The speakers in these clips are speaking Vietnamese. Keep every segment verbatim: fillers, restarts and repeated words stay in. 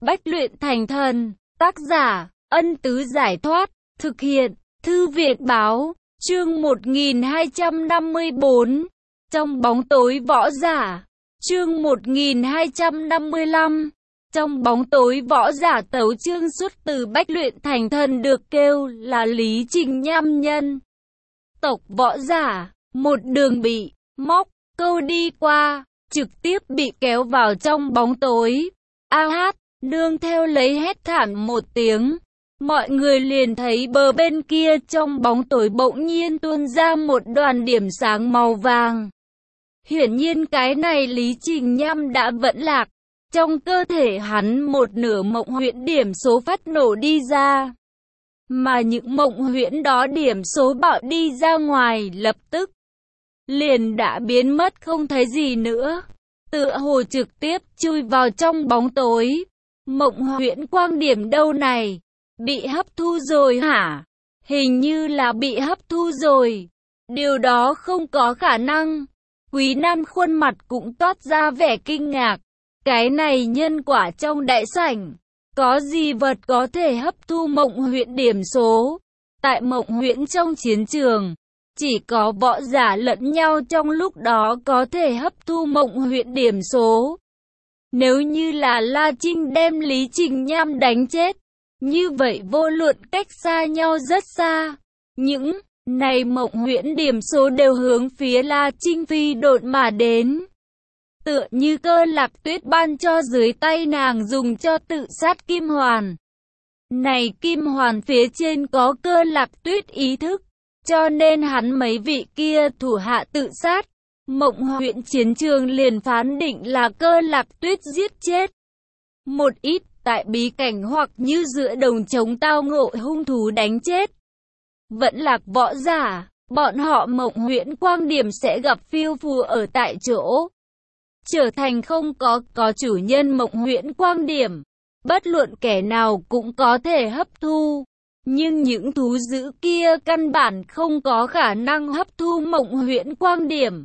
Bách luyện thành thần. Tác giả, Ân Tứ Giải Thoát. Thực hiện, Thư viện Báo. Chương một nghìn hai trăm năm mươi bốn. Trong bóng tối võ giả. Chương một nghìn hai trăm năm mươi lăm. Trong bóng tối võ giả. Tấu chương xuất từ Bách luyện thành thần được kêu là Lý Trình Nham nhân tộc võ giả. Một đường bị móc câu đi qua, trực tiếp bị kéo vào trong bóng tối. A hát, nương theo lấy hét thảm một tiếng. Mọi người liền thấy bờ bên kia trong bóng tối bỗng nhiên tuôn ra một đoàn điểm sáng màu vàng. Hiển nhiên cái này Lý Trình Nham đã vẫn lạc. Trong cơ thể hắn một nửa mộng huyễn điểm số phát nổ đi ra. Mà những mộng huyễn đó điểm số bạo đi ra ngoài lập tức liền đã biến mất không thấy gì nữa. Tựa hồ trực tiếp chui vào trong bóng tối. Mộng huyễn quang điểm đâu này? Bị hấp thu rồi hả? Hình như là bị hấp thu rồi. Điều đó không có khả năng. Quý Nam khuôn mặt cũng toát ra vẻ kinh ngạc. Cái này nhân quả trong đại sảnh. Có gì vật có thể hấp thu mộng huyễn điểm số? Tại mộng huyễn trong chiến trường, chỉ có võ giả lẫn nhau trong lúc đó có thể hấp thu mộng huyễn điểm số. Nếu như là La Trinh đem Lý Trình Nham đánh chết, như vậy vô luận cách xa nhau rất xa. Những này mộng huyễn điểm số đều hướng phía La Trinh phi độn mà đến. Tựa như Cơ Lạc Tuyết ban cho dưới tay nàng dùng cho tự sát kim hoàn. Này kim hoàn phía trên có Cơ Lạc Tuyết ý thức, cho nên hắn mấy vị kia thủ hạ tự sát. Mộng huyễn chiến trường liền phán định là Cơ Lạc Tuyết giết chết. Một ít tại bí cảnh hoặc như giữa đồng trống tao ngộ hung thú đánh chết. Vẫn lạc võ giả, bọn họ mộng huyễn quang điểm sẽ gặp phiêu phù ở tại chỗ. Trở thành không có có chủ nhân mộng huyễn quang điểm. Bất luận kẻ nào cũng có thể hấp thu. Nhưng những thú dữ kia căn bản không có khả năng hấp thu mộng huyễn quang điểm.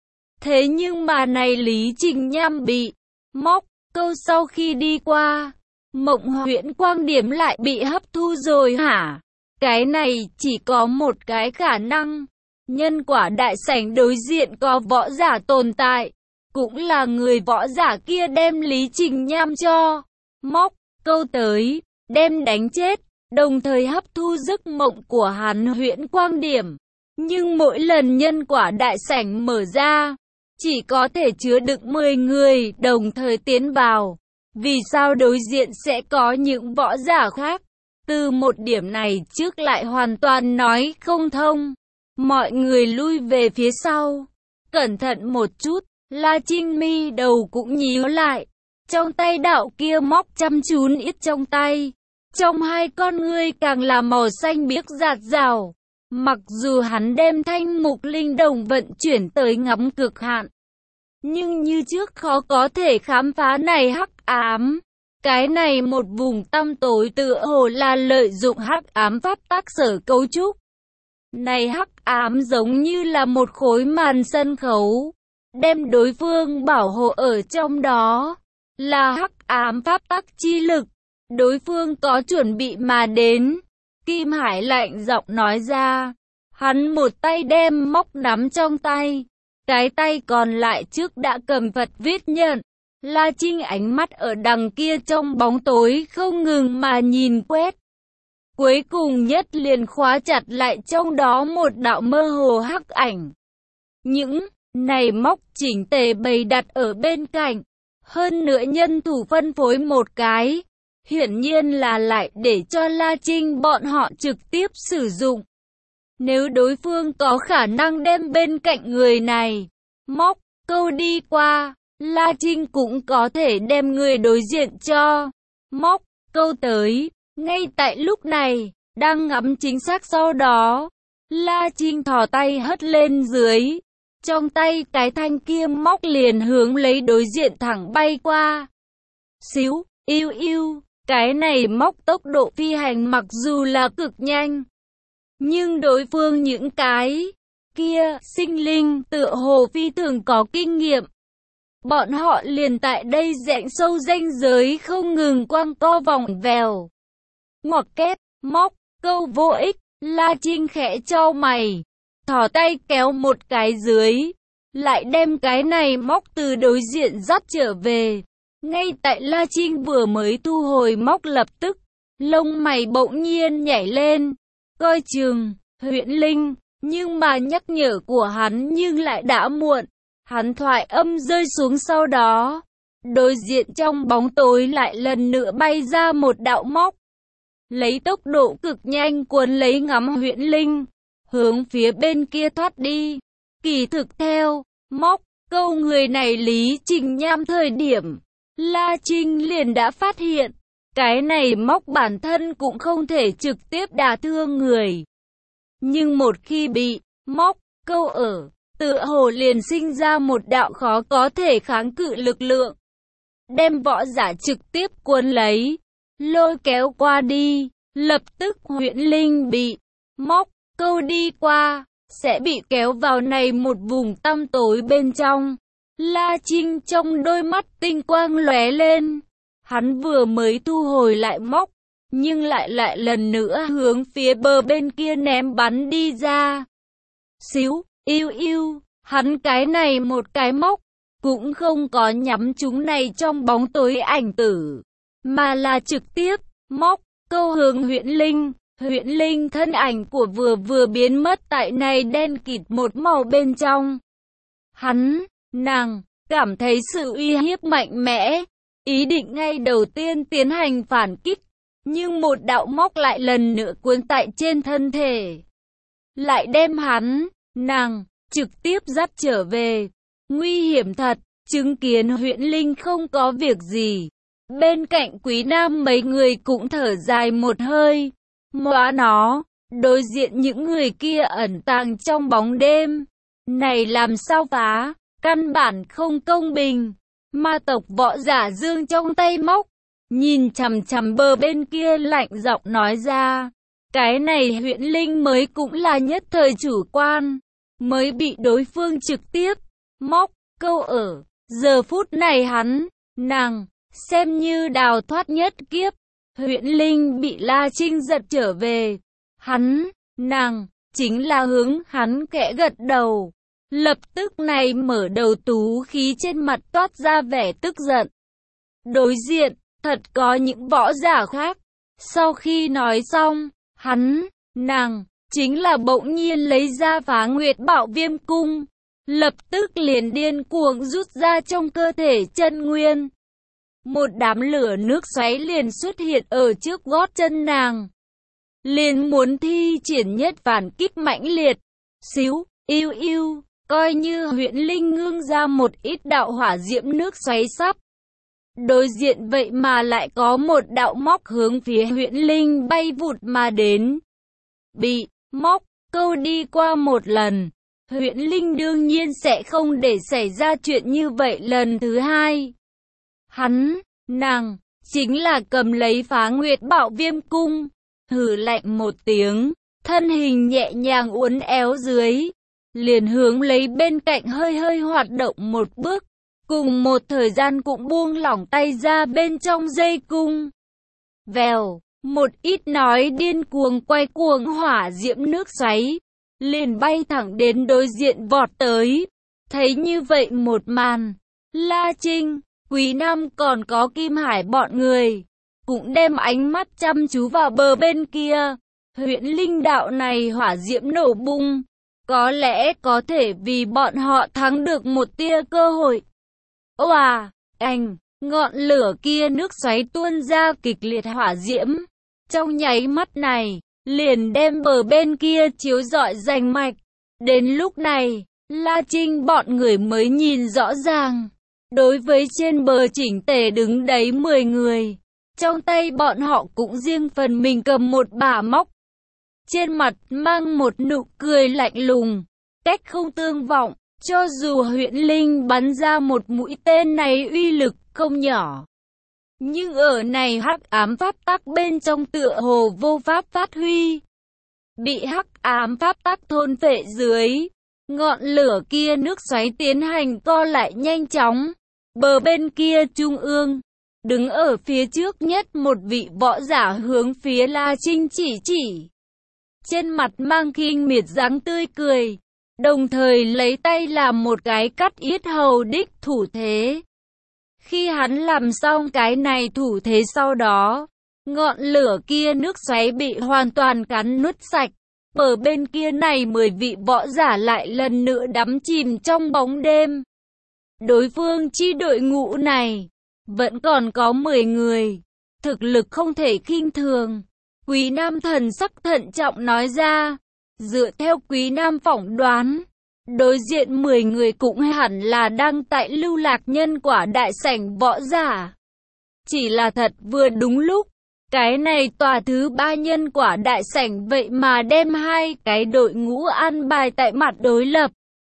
Thế nhưng mà này Lý Trình Nham bị móc câu sau khi đi qua. Mộng huyễn quang điểm lại bị hấp thu rồi hả? Cái này chỉ có một cái khả năng. Nhân quả đại sảnh đối diện có võ giả tồn tại. Cũng là người võ giả kia đem Lý Trình Nham cho móc câu tới, đem đánh chết, đồng thời hấp thu giấc mộng của hắn huyễn quang điểm. Nhưng mỗi lần nhân quả đại sảnh mở ra, chỉ có thể chứa đựng mười người đồng thời tiến vào. Vì sao đối diện sẽ có những võ giả khác? Từ một điểm này trước lại hoàn toàn nói không thông. Mọi người lui về phía sau. Cẩn thận một chút, La Trinh mi đầu cũng nhíu lại. Trong tay đạo kia móc chăm chú ít trong tay. Trong hai con ngươi càng là màu xanh biếc rạt rào. Mặc dù hắn đem thanh mục linh đồng vận chuyển tới ngắm cực hạn. Nhưng như trước khó có thể khám phá này hắc ám. Cái này một vùng tăm tối tựa hồ là lợi dụng hắc ám pháp tác sở cấu trúc. Này hắc ám giống như là một khối màn sân khấu. Đem đối phương bảo hộ ở trong đó. Là hắc ám pháp tắc chi lực. Đối phương có chuẩn bị mà đến. Kim Hải lạnh giọng nói ra. Hắn một tay đem móc nắm trong tay. Cái tay còn lại trước đã cầm vật viết nhận. La Trinh ánh mắt ở đằng kia trong bóng tối không ngừng mà nhìn quét. Cuối cùng nhất liền khóa chặt lại trong đó một đạo mơ hồ hắc ảnh. Những này móc chỉnh tề bày đặt ở bên cạnh. Hơn nữa nhân thủ phân phối một cái. Hiển nhiên là lại để cho La Trinh bọn họ trực tiếp sử dụng. Nếu đối phương có khả năng đem bên cạnh người này móc câu đi qua, La Trinh cũng có thể đem người đối diện cho móc câu tới. Ngay tại lúc này, đang ngắm chính xác sau đó, La Trinh thò tay hất lên dưới. Trong tay cái thanh kia móc liền hướng lấy đối diện thẳng bay qua. Xíu, yêu yêu, cái này móc tốc độ phi hành mặc dù là cực nhanh. Nhưng đối phương những cái kia sinh linh tựa hồ phi thường có kinh nghiệm. bọn họ liền tại đây rãnh sâu ranh giới không ngừng quăng co vòng vèo. Ngoặc kép, móc, câu vô ích, La Trinh khẽ chau mày, thò tay kéo một cái dưới, lại đem cái này móc từ đối diện dắt trở về. Ngay tại La Trinh vừa mới thu hồi móc lập tức, lông mày bỗng nhiên nhảy lên, coi chừng, Huyễn Linh, nhưng mà nhắc nhở của hắn nhưng lại đã muộn. Hắn thoại âm rơi xuống sau đó, đối diện trong bóng tối lại lần nữa bay ra một đạo móc, lấy tốc độ cực nhanh cuốn lấy ngắm Huyễn Linh, hướng phía bên kia thoát đi. Kỳ thực theo móc câu người này Lý Trình Nham thời điểm, La Trinh liền đã phát hiện, cái này móc bản thân cũng không thể trực tiếp đả thương người. Nhưng một khi bị móc câu ở, tựa hồ liền sinh ra một đạo khó có thể kháng cự lực lượng, đem võ giả trực tiếp cuốn lấy, lôi kéo qua đi. Lập tức Huyễn Linh bị móc câu đi qua, sẽ bị kéo vào này một vùng tăm tối bên trong. La Trinh trong đôi mắt tinh quang lóe lên, hắn vừa mới thu hồi lại móc, nhưng lại lại lần nữa hướng phía bờ bên kia ném bắn đi ra. Xíu, yêu yêu, hắn cái này một cái móc, cũng không có nhắm chúng này trong bóng tối ảnh tử, mà là trực tiếp móc câu hướng Huyễn Linh. Huyễn Linh thân ảnh của vừa vừa biến mất tại này đen kịt một màu bên trong. Hắn, nàng, cảm thấy sự uy hiếp mạnh mẽ, ý định ngay đầu tiên tiến hành phản kích, nhưng một đạo móc lại lần nữa cuốn tại trên thân thể, lại đem hắn, nàng, trực tiếp dắt trở về. Nguy hiểm thật, chứng kiến Huyễn Linh không có việc gì. Bên cạnh Quý Nam mấy người cũng thở dài một hơi. Móa nó, đối diện những người kia ẩn tàng trong bóng đêm. Này làm sao phá, căn bản không công bình. Ma tộc võ giả dương trong tay móc, nhìn chằm chằm bờ bên kia lạnh giọng nói ra. Cái này Huyễn Linh mới cũng là nhất thời chủ quan, mới bị đối phương trực tiếp móc câu ở. Giờ phút này hắn, nàng, xem như đào thoát nhất kiếp. Huyễn Linh bị La Trinh giật trở về. Hắn, nàng, chính là hướng hắn khẽ gật đầu. Lập tức này mở đầu tú khí trên mặt toát ra vẻ tức giận. Đối diện, thật có những võ giả khác. Sau khi nói xong, hắn, nàng, chính là bỗng nhiên lấy ra Phá Nguyệt Bảo Viêm Cung. Lập tức liền điên cuồng rút ra trong cơ thể chân nguyên. Một đám lửa nước xoáy liền xuất hiện ở trước gót chân nàng. Liền muốn thi triển nhất phản kích mãnh liệt. Xíu, yêu yêu, coi như Huyễn Linh ngưng ra một ít đạo hỏa diễm nước xoáy sắp. Đối diện vậy mà lại có một đạo móc hướng phía Huyễn Linh bay vụt mà đến. Bị móc câu đi qua một lần, Huyễn Linh đương nhiên sẽ không để xảy ra chuyện như vậy lần thứ hai. Hắn, nàng, chính là cầm lấy Phá Nguyệt Bảo Viêm Cung, hừ lạnh một tiếng, thân hình nhẹ nhàng uốn éo dưới, liền hướng lấy bên cạnh hơi hơi hoạt động một bước, cùng một thời gian cũng buông lỏng tay ra bên trong dây cung. Vèo, một ít nói điên cuồng quay cuồng hỏa diễm nước xoáy, liền bay thẳng đến đối diện vọt tới. Thấy như vậy một màn, La Trinh, Quý Nam còn có Kim Hải bọn người, cũng đem ánh mắt chăm chú vào bờ bên kia. Huyễn Linh đạo này hỏa diễm nổ bung, có lẽ có thể vì bọn họ thắng được một tia cơ hội. Oà, anh, ngọn lửa kia nước xoáy tuôn ra kịch liệt hỏa diễm. Trong nháy mắt này, liền đem bờ bên kia chiếu rọi rành mạch. Đến lúc này, La Trinh bọn người mới nhìn rõ ràng. Đối với trên bờ chỉnh tề đứng đấy mười người, trong tay bọn họ cũng riêng phần mình cầm một bả móc. Trên mặt mang một nụ cười lạnh lùng, cách không tương vọng, cho dù Huyễn Linh bắn ra một mũi tên này uy lực không nhỏ. Nhưng ở này hắc ám pháp tắc bên trong tựa hồ vô pháp phát huy. Bị hắc ám pháp tắc thôn phệ dưới, ngọn lửa kia nước xoáy tiến hành co lại nhanh chóng. Bờ bên kia trung ương, đứng ở phía trước nhất một vị võ giả hướng phía La Trinh chỉ chỉ. Trên mặt mang khinh miệt dáng tươi cười, đồng thời lấy tay làm một cái cắt yết hầu đích thủ thế. Khi hắn làm xong cái này thủ thế sau đó, ngọn lửa kia nước xoáy bị hoàn toàn cắn nuốt sạch. Ở bên kia này mười vị võ giả lại lần nữa đắm chìm trong bóng đêm. Đối phương chi đội ngũ này vẫn còn có mười người, thực lực không thể khinh thường. Quý Nam thần sắc thận trọng nói ra, dựa theo Quý Nam phỏng đoán, đối diện mười người cũng hẳn là đang tại Lưu Lạc Nhân Quả đại sảnh võ giả. Chỉ là thật vừa đúng lúc, cái này tòa thứ ba nhân quả đại sảnh vậy mà đem hai cái đội ngũ an bài tại mặt đối lập.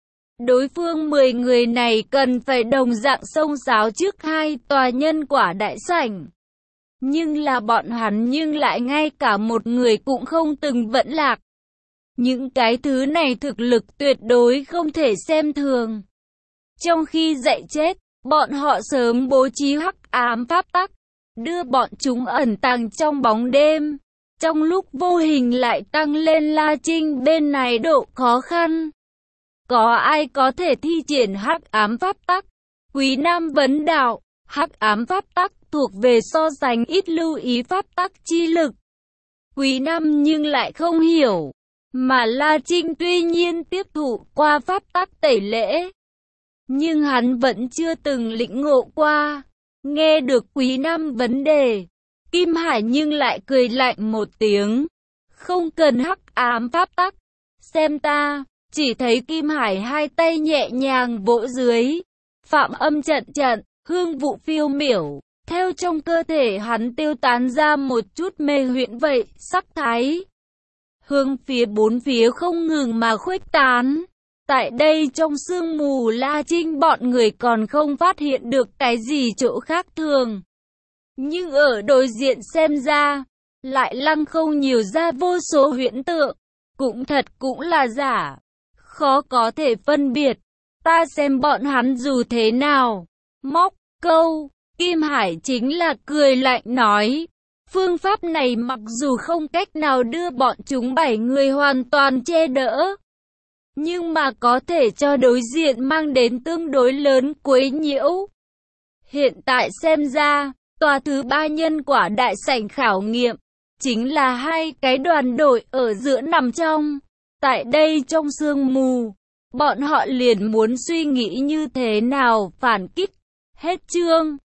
Đối phương mười người này cần phải đồng dạng xông xáo trước hai tòa nhân quả đại sảnh. Nhưng là bọn hắn nhưng lại ngay cả một người cũng không từng vẫn lạc. Những cái thứ này thực lực tuyệt đối không thể xem thường. Trong khi dạy chết, bọn họ sớm bố trí hắc ám pháp tắc, đưa bọn chúng ẩn tàng trong bóng đêm. Trong lúc vô hình lại tăng lên La Trinh bên này độ khó khăn. Có ai có thể thi triển hắc ám pháp tắc? Quý Nam vấn đạo, hắc ám pháp tắc thuộc về so sánh ít lưu ý pháp tắc chi lực. Quý Nam nhưng lại không hiểu, mà La Trinh tuy nhiên tiếp thụ qua pháp tắc tẩy lễ, nhưng hắn vẫn chưa từng lĩnh ngộ qua. Nghe được Quý Nam vấn đề, Kim Hải nhưng lại cười lạnh một tiếng, không cần hắc ám pháp tắc, xem ta. Chỉ thấy Kim Hải hai tay nhẹ nhàng vỗ dưới, phạm âm trận trận, hương vụ phiêu miểu, theo trong cơ thể hắn tiêu tán ra một chút mê huyễn vậy, sắc thái. Hương phía bốn phía không ngừng mà khuếch tán. Tại đây trong sương mù La Trinh bọn người còn không phát hiện được cái gì chỗ khác thường. Nhưng ở đối diện xem ra, lại lăng không nhiều ra vô số huyễn tượng, cũng thật cũng là giả. Khó có thể phân biệt, ta xem bọn hắn dù thế nào. Móc câu, Kim Hải chính là cười lạnh nói, phương pháp này mặc dù không cách nào đưa bọn chúng bảy người hoàn toàn che đỡ, nhưng mà có thể cho đối diện mang đến tương đối lớn quấy nhiễu. Hiện tại xem ra, tòa thứ ba nhân quả đại sảnh khảo nghiệm, chính là hai cái đoàn đội ở giữa nằm trong. Tại đây trong sương mù, bọn họ liền muốn suy nghĩ như thế nào phản kích. Hết chương.